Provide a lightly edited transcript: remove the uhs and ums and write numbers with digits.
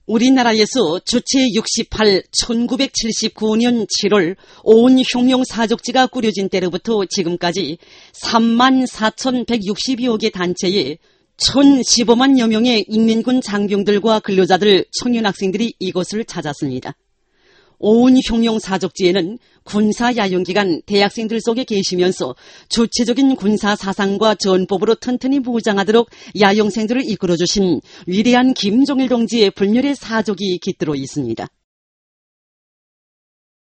우리나라에서 주체 68, 1979년 7월 오온혁명사족지가 꾸려진 때로부터 지금까지 34,160여 개 단체에 1,015만여 명의 인민군 장병들과 근로자들, 청년학생들이 이곳을 찾았습니다. 오온혁명사족지에는 군사야용기간 대학생들 속에 계시면서 주체적인 군사사상과 전법으로 튼튼히 무장하도록 야용생들을 이끌어주신 위대한 김종일 동지의 불멸의 사족이 깃들어 있습니다.